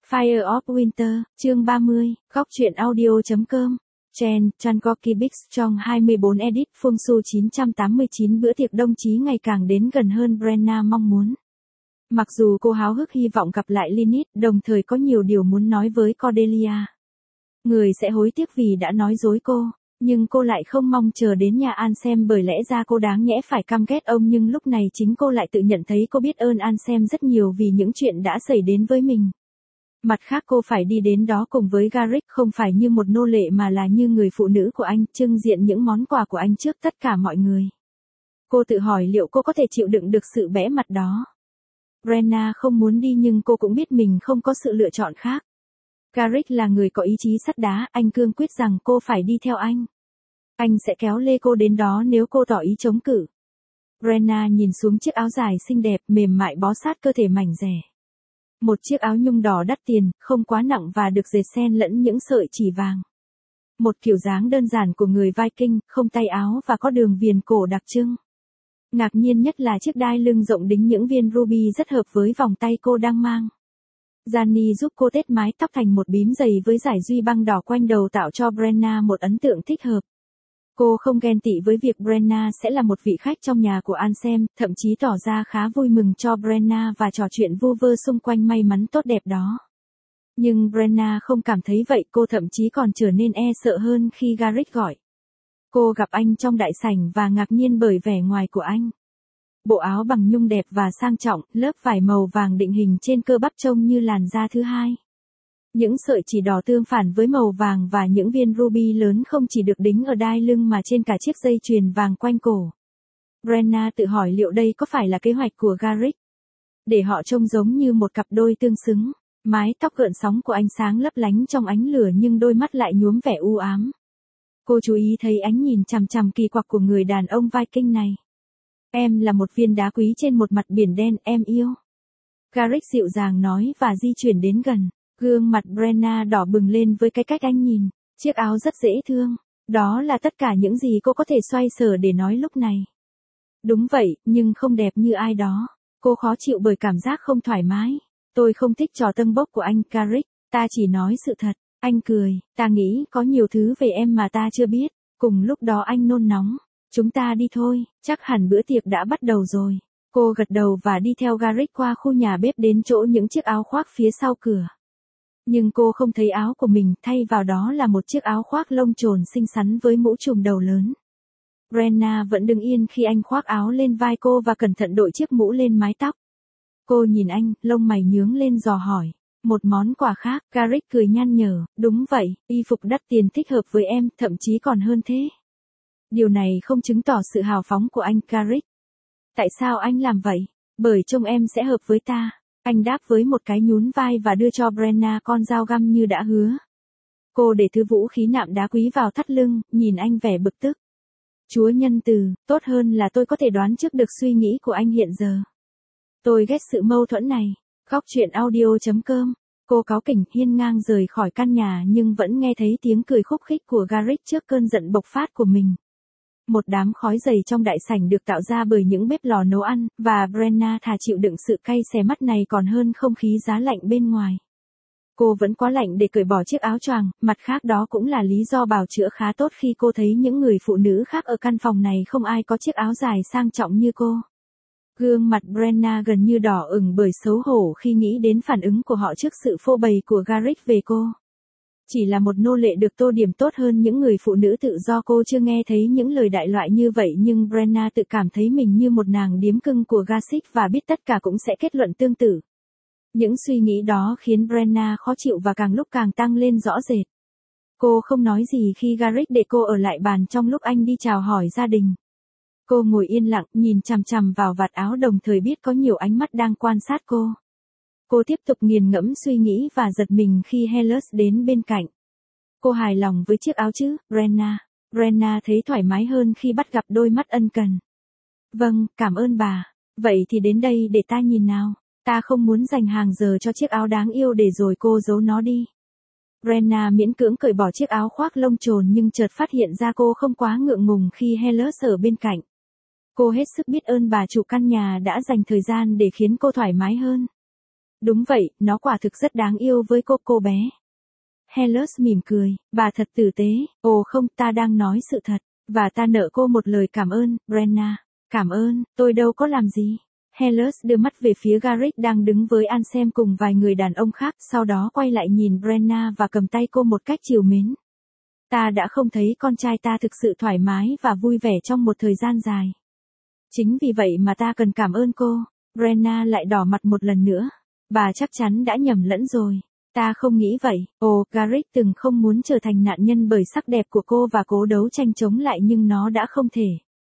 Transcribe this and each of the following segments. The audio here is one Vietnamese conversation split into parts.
Fire of Winter, chương 30, góc truyện audio.com. Chen, Changoki Bix trong 24 edit Phương Su 989 bữa tiệc đồng chí ngày càng đến gần hơn Brenna mong muốn. Mặc dù cô háo hức hy vọng gặp lại Lynette, đồng thời có nhiều điều muốn nói với Cordelia. Người sẽ hối tiếc vì đã nói dối cô, nhưng cô lại không mong chờ đến nhà Ansem bởi lẽ ra cô đáng nhẽ phải căm ghét ông, nhưng lúc này chính cô lại tự nhận thấy cô biết ơn Ansem rất nhiều vì những chuyện đã xảy đến với mình. Mặt khác cô phải đi đến đó cùng với Garrick không phải như một nô lệ mà là như người phụ nữ của anh, trưng diện những món quà của anh trước tất cả mọi người. Cô tự hỏi liệu cô có thể chịu đựng được sự bẽ mặt đó. Brenna không muốn đi nhưng cô cũng biết mình không có sự lựa chọn khác. Garrick là người có ý chí sắt đá, anh cương quyết rằng cô phải đi theo anh. Anh sẽ kéo lê cô đến đó nếu cô tỏ ý chống cự. Brenna nhìn xuống chiếc áo dài xinh đẹp mềm mại bó sát cơ thể mảnh dẻ. Một chiếc áo nhung đỏ đắt tiền, không quá nặng và được dệt xen lẫn những sợi chỉ vàng. Một kiểu dáng đơn giản của người Viking, không tay áo và có đường viền cổ đặc trưng. Ngạc nhiên nhất là chiếc đai lưng rộng đính những viên ruby rất hợp với vòng tay cô đang mang. Gianni giúp cô tết mái tóc thành một bím dày với dải duy băng đỏ quanh đầu tạo cho Brenna một ấn tượng thích hợp. Cô không ghen tị với việc Brenna sẽ là một vị khách trong nhà của Ansem, thậm chí tỏ ra khá vui mừng cho Brenna và trò chuyện vu vơ xung quanh may mắn tốt đẹp đó. Nhưng Brenna không cảm thấy vậy, cô thậm chí còn trở nên e sợ hơn khi Garrick gọi. Cô gặp anh trong đại sảnh và ngạc nhiên bởi vẻ ngoài của anh. Bộ áo bằng nhung đẹp và sang trọng, lớp vải màu vàng định hình trên cơ bắp trông như làn da thứ hai. Những sợi chỉ đỏ tương phản với màu vàng và những viên ruby lớn không chỉ được đính ở đai lưng mà trên cả chiếc dây chuyền vàng quanh cổ. Brenna tự hỏi liệu đây có phải là kế hoạch của Garrick. Để họ trông giống như một cặp đôi tương xứng, mái tóc gợn sóng của anh sáng lấp lánh trong ánh lửa nhưng đôi mắt lại nhuốm vẻ u ám. Cô chú ý thấy ánh nhìn chằm chằm kỳ quặc của người đàn ông Viking này. Em là một viên đá quý trên một mặt biển đen, em yêu. Garrick dịu dàng nói và di chuyển đến gần. Gương mặt Brenna đỏ bừng lên với cái cách anh nhìn. Chiếc áo rất dễ thương. Đó là tất cả những gì cô có thể xoay sở để nói lúc này. Đúng vậy, nhưng không đẹp như ai đó. Cô khó chịu bởi cảm giác không thoải mái. Tôi không thích trò tâng bốc của anh, Garrick. Ta chỉ nói sự thật. Anh cười. Ta nghĩ có nhiều thứ về em mà ta chưa biết. Cùng lúc đó anh nôn nóng. Chúng ta đi thôi, chắc hẳn bữa tiệc đã bắt đầu rồi. Cô gật đầu và đi theo Garrick qua khu nhà bếp đến chỗ những chiếc áo khoác phía sau cửa. Nhưng cô không thấy áo của mình, thay vào đó là một chiếc áo khoác lông trồn xinh xắn với mũ trùm đầu lớn. Brenna vẫn đứng yên khi anh khoác áo lên vai cô và cẩn thận đội chiếc mũ lên mái tóc. Cô nhìn anh, lông mày nhướng lên dò hỏi. Một món quà khác, Garrick cười nhăn nhở, đúng vậy, y phục đắt tiền thích hợp với em, thậm chí còn hơn thế. Điều này không chứng tỏ sự hào phóng của anh, Garrick. Tại sao anh làm vậy? Bởi trông em sẽ hợp với ta. Anh đáp với một cái nhún vai và đưa cho Brenna con dao găm như đã hứa. Cô để thứ vũ khí nạm đá quý vào thắt lưng, nhìn anh vẻ bực tức. Chúa nhân từ, tốt hơn là tôi có thể đoán trước được suy nghĩ của anh hiện giờ. Tôi ghét sự mâu thuẫn này. Góc truyện audio.com. Cô cáu kỉnh hiên ngang rời khỏi căn nhà nhưng vẫn nghe thấy tiếng cười khúc khích của Garrick trước cơn giận bộc phát của mình. Một đám khói dày trong đại sảnh được tạo ra bởi những bếp lò nấu ăn, và Brenna thà chịu đựng sự cay xè mắt này còn hơn không khí giá lạnh bên ngoài. Cô vẫn quá lạnh để cởi bỏ chiếc áo choàng, mặt khác đó cũng là lý do bào chữa khá tốt khi cô thấy những người phụ nữ khác ở căn phòng này không ai có chiếc áo dài sang trọng như cô. Gương mặt Brenna gần như đỏ ửng bởi xấu hổ khi nghĩ đến phản ứng của họ trước sự phô bày của Garrick về cô. Chỉ là một nô lệ được tô điểm tốt hơn những người phụ nữ tự do, cô chưa nghe thấy những lời đại loại như vậy, nhưng Brenna tự cảm thấy mình như một nàng điếm cưng của Garrick và biết tất cả cũng sẽ kết luận tương tự. Những suy nghĩ đó khiến Brenna khó chịu và càng lúc càng tăng lên rõ rệt. Cô không nói gì khi Garrick để cô ở lại bàn trong lúc anh đi chào hỏi gia đình. Cô ngồi yên lặng, nhìn chằm chằm vào vạt áo đồng thời biết có nhiều ánh mắt đang quan sát cô. Cô tiếp tục nghiền ngẫm suy nghĩ và giật mình khi Hellas đến bên cạnh. Cô hài lòng với chiếc áo chứ, Brenna? Brenna thấy thoải mái hơn khi bắt gặp đôi mắt ân cần. Vâng, cảm ơn bà. Vậy thì đến đây để ta nhìn nào. Ta không muốn dành hàng giờ cho chiếc áo đáng yêu để rồi cô giấu nó đi. Brenna miễn cưỡng cởi bỏ chiếc áo khoác lông trồn nhưng chợt phát hiện ra cô không quá ngượng ngùng khi Hellas ở bên cạnh. Cô hết sức biết ơn bà chủ căn nhà đã dành thời gian để khiến cô thoải mái hơn. Đúng vậy, nó quả thực rất đáng yêu với cô bé. Helus mỉm cười, bà thật tử tế, ồ không, ta đang nói sự thật, và ta nợ cô một lời cảm ơn, Brenna. Cảm ơn, tôi đâu có làm gì. Helus đưa mắt về phía Garrick đang đứng với Ansem cùng vài người đàn ông khác, sau đó quay lại nhìn Brenna và cầm tay cô một cách trìu mến. Ta đã không thấy con trai ta thực sự thoải mái và vui vẻ trong một thời gian dài. Chính vì vậy mà ta cần cảm ơn cô. Brenna lại đỏ mặt một lần nữa. Bà chắc chắn đã nhầm lẫn rồi. Ta không nghĩ vậy. Ồ, Garrick từng không muốn trở thành nạn nhân bởi sắc đẹp của cô và cố đấu tranh chống lại nhưng nó đã không thể.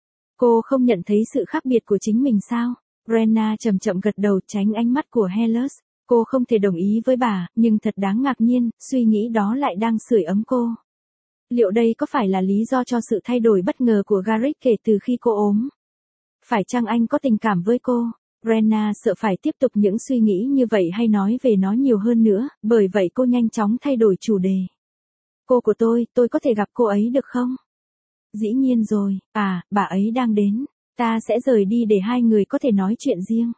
Cô không nhận thấy sự khác biệt của chính mình sao? Brenna chậm chậm gật đầu tránh ánh mắt của Helus. Cô không thể đồng ý với bà, nhưng thật đáng ngạc nhiên, suy nghĩ đó lại đang sưởi ấm cô. Liệu đây có phải là lý do cho sự thay đổi bất ngờ của Garrick kể từ khi cô ốm? Phải chăng anh có tình cảm với cô? Brenna sợ phải tiếp tục những suy nghĩ như vậy hay nói về nó nhiều hơn nữa, bởi vậy cô nhanh chóng thay đổi chủ đề. Cô của tôi có thể gặp cô ấy được không? Dĩ nhiên rồi, bà ấy đang đến. Ta sẽ rời đi để hai người có thể nói chuyện riêng.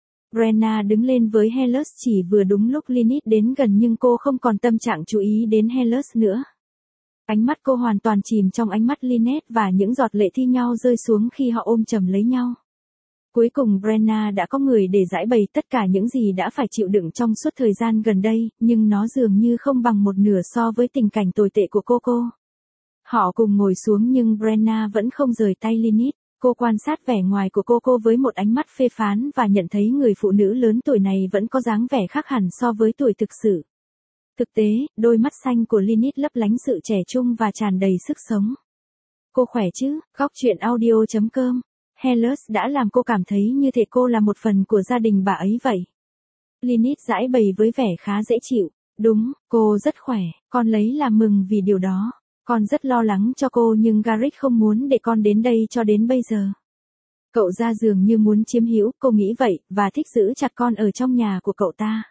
Brenna đứng lên với Helus chỉ vừa đúng lúc Lynette đến gần nhưng cô không còn tâm trạng chú ý đến Helus nữa. Ánh mắt cô hoàn toàn chìm trong ánh mắt Lynette và những giọt lệ thi nhau rơi xuống khi họ ôm chầm lấy nhau. Cuối cùng Brenna đã có người để giải bày tất cả những gì đã phải chịu đựng trong suốt thời gian gần đây, nhưng nó dường như không bằng một nửa so với tình cảnh tồi tệ của cô. Họ cùng ngồi xuống nhưng Brenna vẫn không rời tay Lynette. Cô quan sát vẻ ngoài của cô với một ánh mắt phê phán và nhận thấy người phụ nữ lớn tuổi này vẫn có dáng vẻ khác hẳn so với tuổi thực sự. Thực tế, đôi mắt xanh của Lynette lấp lánh sự trẻ trung và tràn đầy sức sống. Cô khỏe chứ? Góc chuyện audio.com. Helus đã làm cô cảm thấy như thể cô là một phần của gia đình bà ấy vậy. Lynette giãi bày với vẻ khá dễ chịu. Đúng, cô rất khỏe, con lấy làm mừng vì điều đó. Con rất lo lắng cho cô nhưng Garrick không muốn để con đến đây cho đến bây giờ. Cậu ra dường như muốn chiếm hữu, cô nghĩ vậy, và thích giữ chặt con ở trong nhà của cậu ta.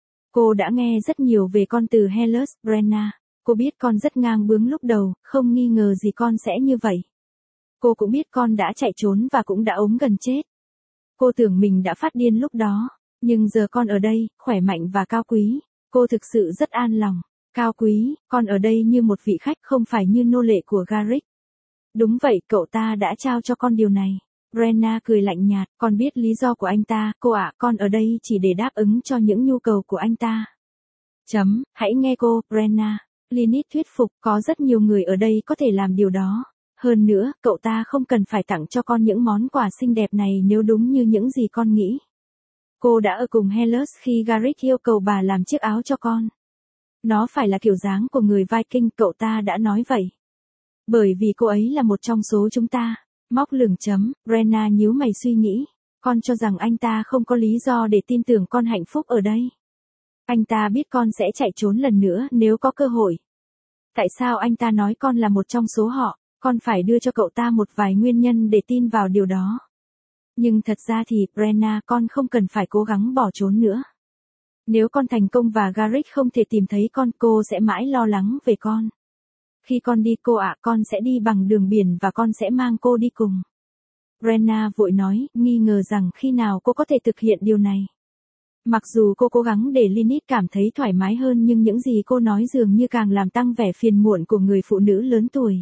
Cô đã nghe rất nhiều về con từ Helus, Brenna. Cô biết con rất ngang bướng lúc đầu, không nghi ngờ gì con sẽ như vậy. Cô cũng biết con đã chạy trốn và cũng đã ốm gần chết. Cô tưởng mình đã phát điên lúc đó, nhưng giờ con ở đây, khỏe mạnh và cao quý. Cô thực sự rất an lòng. Cao quý, con ở đây như một vị khách không phải như nô lệ của Garrick. Đúng vậy, cậu ta đã trao cho con điều này. Brenna cười lạnh nhạt, con biết lý do của anh ta, cô ạ, con ở đây chỉ để đáp ứng cho những nhu cầu của anh ta. Hãy nghe cô, Brenna. Lynette thuyết phục, có rất nhiều người ở đây có thể làm điều đó. Hơn nữa, cậu ta không cần phải tặng cho con những món quà xinh đẹp này nếu đúng như những gì con nghĩ. Cô đã ở cùng Helus khi Garrick yêu cầu bà làm chiếc áo cho con. Nó phải là kiểu dáng của người Viking, cậu ta đã nói vậy. Bởi vì cô ấy là một trong số chúng ta. Móc lửng chấm, Brenna nhíu mày suy nghĩ. Con cho rằng anh ta không có lý do để tin tưởng con hạnh phúc ở đây. Anh ta biết con sẽ chạy trốn lần nữa nếu có cơ hội. Tại sao anh ta nói con là một trong số họ? Con phải đưa cho cậu ta một vài nguyên nhân để tin vào điều đó. Nhưng thật ra thì, Brenna, con không cần phải cố gắng bỏ trốn nữa. Nếu con thành công và Garrick không thể tìm thấy con, cô sẽ mãi lo lắng về con. Khi con đi cô ạ, con sẽ đi bằng đường biển và con sẽ mang cô đi cùng. Brenna vội nói, nghi ngờ rằng khi nào cô có thể thực hiện điều này. Mặc dù cô cố gắng để Lynette cảm thấy thoải mái hơn nhưng những gì cô nói dường như càng làm tăng vẻ phiền muộn của người phụ nữ lớn tuổi.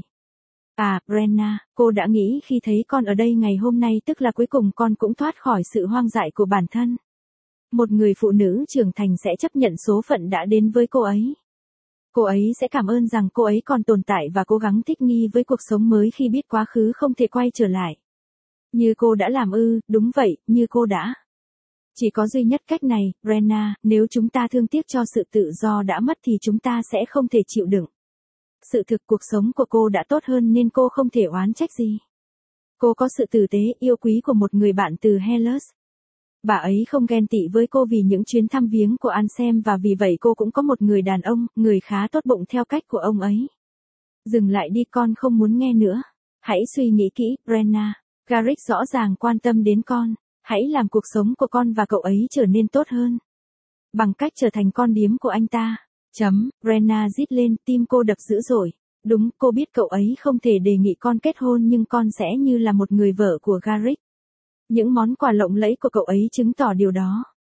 Brenna, cô đã nghĩ khi thấy con ở đây ngày hôm nay tức là cuối cùng con cũng thoát khỏi sự hoang dại của bản thân. Một người phụ nữ trưởng thành sẽ chấp nhận số phận đã đến với cô ấy. Cô ấy sẽ cảm ơn rằng cô ấy còn tồn tại và cố gắng thích nghi với cuộc sống mới khi biết quá khứ không thể quay trở lại. Như cô đã làm đúng vậy, như cô đã. Chỉ có duy nhất cách này, Brenna, nếu chúng ta thương tiếc cho sự tự do đã mất thì chúng ta sẽ không thể chịu đựng. Sự thực cuộc sống của cô đã tốt hơn nên cô không thể oán trách gì. Cô có sự tử tế, yêu quý của một người bạn từ Helus. Bà ấy không ghen tị với cô vì những chuyến thăm viếng của Ansem và vì vậy cô cũng có một người đàn ông, người khá tốt bụng theo cách của ông ấy. Dừng lại đi, con không muốn nghe nữa. Hãy suy nghĩ kỹ, Brenna. Garrick rõ ràng quan tâm đến con. Hãy làm cuộc sống của con và cậu ấy trở nên tốt hơn. Bằng cách trở thành con điếm của anh ta. Brenna rít lên, tim cô đập dữ dội. Đúng, cô biết cậu ấy không thể đề nghị con kết hôn nhưng con sẽ như là một người vợ của Garrick. Những món quà lộng lẫy của cậu ấy chứng tỏ điều đó.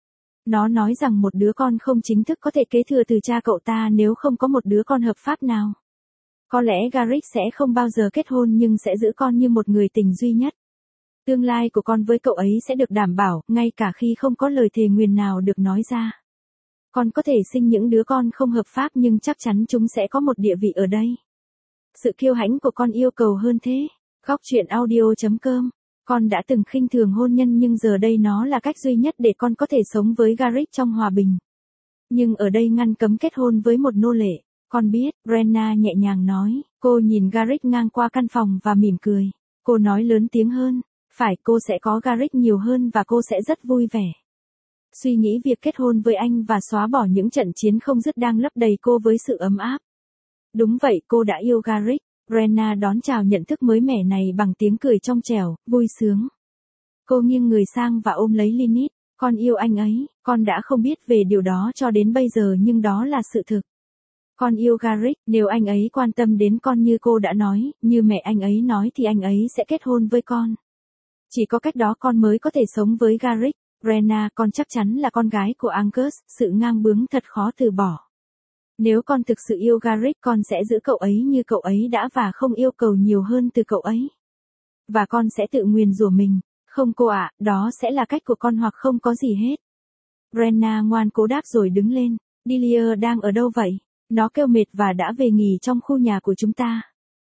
Nó nói rằng một đứa con không chính thức có thể kế thừa từ cha cậu ta nếu không có một đứa con hợp pháp nào. Có lẽ Garrick sẽ không bao giờ kết hôn nhưng sẽ giữ con như một người tình duy nhất. Tương lai của con với cậu ấy sẽ được đảm bảo, ngay cả khi không có lời thề nguyền nào được nói ra. Con có thể sinh những đứa con không hợp pháp nhưng chắc chắn chúng sẽ có một địa vị ở đây. Sự kiêu hãnh của con yêu cầu hơn thế. Góc truyện audio.com. Con đã từng khinh thường hôn nhân nhưng giờ đây nó là cách duy nhất để con có thể sống với Garrick trong hòa bình. Nhưng ở đây ngăn cấm kết hôn với một nô lệ. Con biết, Brenna nhẹ nhàng nói. Cô nhìn Garrick ngang qua căn phòng và mỉm cười. Cô nói lớn tiếng hơn. Phải, cô sẽ có Garrick nhiều hơn và cô sẽ rất vui vẻ. Suy nghĩ việc kết hôn với anh và xóa bỏ những trận chiến không dứt đang lấp đầy cô với sự ấm áp. Đúng vậy, cô đã yêu Garrick. Brenna đón chào nhận thức mới mẻ này bằng tiếng cười trong trẻo, vui sướng. Cô nghiêng người sang và ôm lấy Lynette. Con yêu anh ấy, con đã không biết về điều đó cho đến bây giờ nhưng đó là sự thực. Con yêu Garrick, nếu anh ấy quan tâm đến con như cô đã nói, như mẹ anh ấy nói thì anh ấy sẽ kết hôn với con. Chỉ có cách đó con mới có thể sống với Garrick. Brenna, con chắc chắn là con gái của Angus, sự ngang bướng thật khó từ bỏ. Nếu con thực sự yêu Garrick con sẽ giữ cậu ấy như cậu ấy đã và không yêu cầu nhiều hơn từ cậu ấy. Và con sẽ tự nguyền rủa mình. Không cô ạ, đó sẽ là cách của con hoặc không có gì hết. Brenna ngoan cố đáp rồi đứng lên. Delia đang ở đâu vậy? Nó kêu mệt và đã về nghỉ trong khu nhà của chúng ta.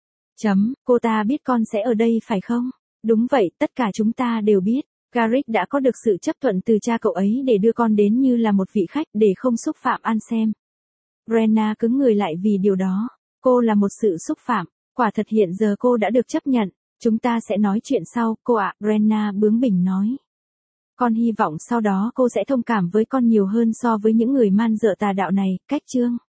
Cô ta biết con sẽ ở đây phải không? Đúng vậy, tất cả chúng ta đều biết. Garrick đã có được sự chấp thuận từ cha cậu ấy để đưa con đến như là một vị khách để không xúc phạm Ansem. Brenna cứng người lại vì điều đó. Cô là một sự xúc phạm. Quả thật hiện giờ cô đã được chấp nhận. Chúng ta sẽ nói chuyện sau, cô ạ, Brenna bướng bỉnh nói. Con hy vọng sau đó cô sẽ thông cảm với con nhiều hơn so với những người man dợ tà đạo này. Cách chương